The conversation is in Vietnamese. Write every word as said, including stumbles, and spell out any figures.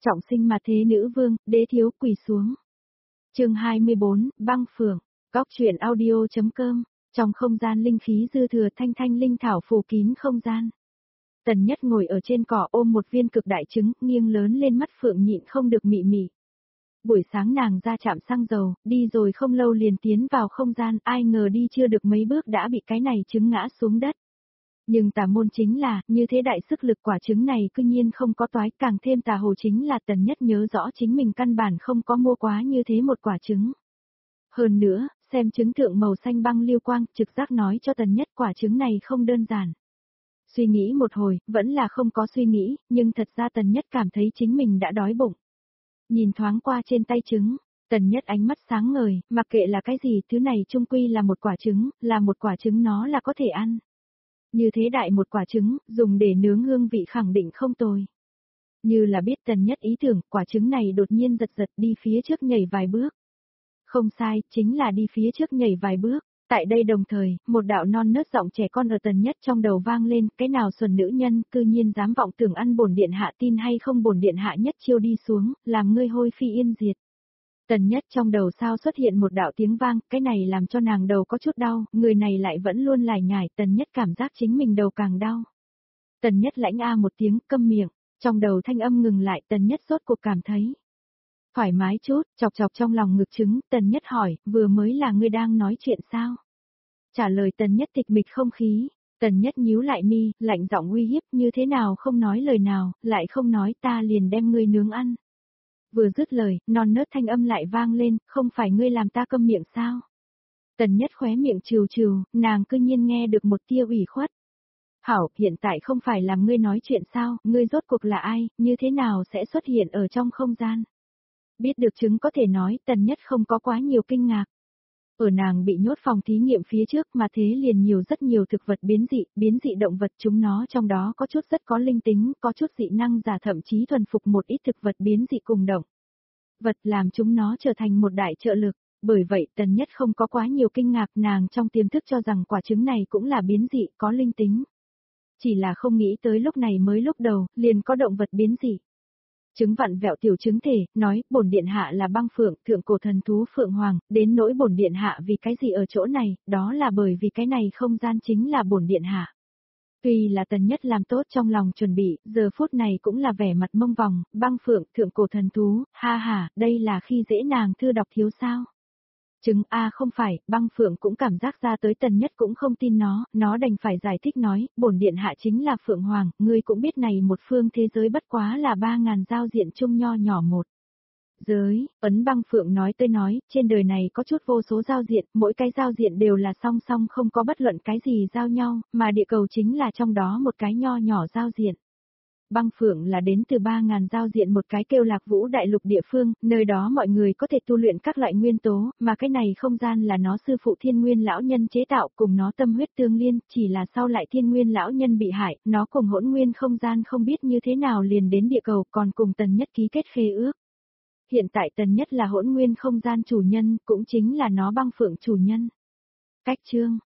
Trọng sinh mà thế nữ vương, đế thiếu quỳ xuống. Chương hai mươi bốn, băng phượng, góc truyện audio.com, trong không gian linh khí dư thừa thanh thanh linh thảo phủ kín không gian. Tần Nhất ngồi ở trên cỏ ôm một viên cực đại trứng, nghiêng lớn lên mắt phượng nhịn không được mị mị. Buổi sáng nàng ra trạm xăng dầu, đi rồi không lâu liền tiến vào không gian, ai ngờ đi chưa được mấy bước đã bị cái này trứng ngã xuống đất. Nhưng tà môn chính là, như thế đại sức lực quả trứng này cư nhiên không có toái, càng thêm tà hồ chính là Tần Nhất nhớ rõ chính mình căn bản không có mua quá như thế một quả trứng. Hơn nữa, xem trứng thượng màu xanh băng lưu quang, trực giác nói cho Tần Nhất quả trứng này không đơn giản. Suy nghĩ một hồi, vẫn là không có suy nghĩ, nhưng thật ra Tần Nhất cảm thấy chính mình đã đói bụng. Nhìn thoáng qua trên tay trứng, Tần Nhất ánh mắt sáng ngời, mặc kệ là cái gì, thứ này chung quy là một quả trứng, là một quả trứng nó là có thể ăn. Như thế đại một quả trứng, dùng để nướng hương vị khẳng định không tồi. Như là biết Tần Nhất ý tưởng, quả trứng này đột nhiên giật giật đi phía trước nhảy vài bước. Không sai, chính là đi phía trước nhảy vài bước. Tại đây đồng thời, một đạo non nớt giọng trẻ con ở Tần Nhất trong đầu vang lên, cái nào xuẩn nữ nhân, cư nhiên dám vọng tưởng ăn bổn điện hạ, tin hay không bổn điện hạ nhất chiêu đi xuống, làm ngươi hôi phi yên diệt. Tần Nhất trong đầu sao xuất hiện một đạo tiếng vang, cái này làm cho nàng đầu có chút đau, người này lại vẫn luôn lải nhải, Tần Nhất cảm giác chính mình đầu càng đau. Tần Nhất lãnh a một tiếng, câm miệng, trong đầu thanh âm ngừng lại, Tần Nhất rốt cuộc cảm thấy thoải mái chút, chọc chọc trong lòng ngực trứng, Tần Nhất hỏi, vừa mới là ngươi đang nói chuyện sao? Trả lời Tần Nhất tịch mịch không khí, Tần Nhất nhíu lại mi, lạnh giọng uy hiếp, như thế nào không nói lời nào, lại không nói ta liền đem ngươi nướng ăn. Vừa dứt lời, non nớt thanh âm lại vang lên, không phải ngươi làm ta câm miệng sao? Tần Nhất khóe miệng trừ trừ, nàng cư nhiên nghe được một tia ủy khuất. Hảo, hiện tại không phải làm ngươi nói chuyện sao, ngươi rốt cuộc là ai, như thế nào sẽ xuất hiện ở trong không gian? Biết được chứng có thể nói, Tần Nhất không có quá nhiều kinh ngạc. Ở nàng bị nhốt phòng thí nghiệm phía trước mà thế liền nhiều rất nhiều thực vật biến dị, biến dị động vật chúng nó trong đó có chút rất có linh tính, có chút dị năng giả thậm chí thuần phục một ít thực vật biến dị cùng động vật làm chúng nó trở thành một đại trợ lực. Bởi vậy Tần Nhất không có quá nhiều kinh ngạc, nàng trong tiềm thức cho rằng quả trứng này cũng là biến dị, có linh tính. Chỉ là không nghĩ tới lúc này mới lúc đầu, liền có động vật biến dị. Trứng vặn vẹo tiểu trứng thể, nói, bổn điện hạ là băng phượng, thượng cổ thần thú phượng hoàng, đến nỗi bổn điện hạ vì cái gì ở chỗ này, đó là bởi vì cái này không gian chính là bổn điện hạ. Tuy là Tần Nhất làm tốt trong lòng chuẩn bị, giờ phút này cũng là vẻ mặt mông vòng, băng phượng, thượng cổ thần thú, ha ha, đây là khi dễ nàng thư đọc thiếu sao. Trứng A không phải, băng phượng cũng cảm giác ra tới Tần Nhất cũng không tin nó, nó đành phải giải thích nói, bổn điện hạ chính là phượng hoàng, ngươi cũng biết này một phương thế giới bất quá là ba ngàn giao diện chung nho nhỏ một. Giới, ấn băng phượng nói tới nói, trên đời này có chút vô số giao diện, mỗi cái giao diện đều là song song không có bất luận cái gì giao nhau, mà địa cầu chính là trong đó một cái nho nhỏ giao diện. Băng phượng là đến từ ba ngàn giao diện một cái kêu Lạc Vũ đại lục địa phương, nơi đó mọi người có thể tu luyện các loại nguyên tố, mà cái này không gian là nó sư phụ Thiên Nguyên lão nhân chế tạo, cùng nó tâm huyết tương liên, chỉ là sau lại Thiên Nguyên lão nhân bị hại, nó cùng Hỗn Nguyên không gian không biết như thế nào liền đến địa cầu, còn cùng Tần Nhất ký kết khế ước. Hiện tại Tần Nhất là Hỗn Nguyên không gian chủ nhân, cũng chính là nó băng phượng chủ nhân. Cách chương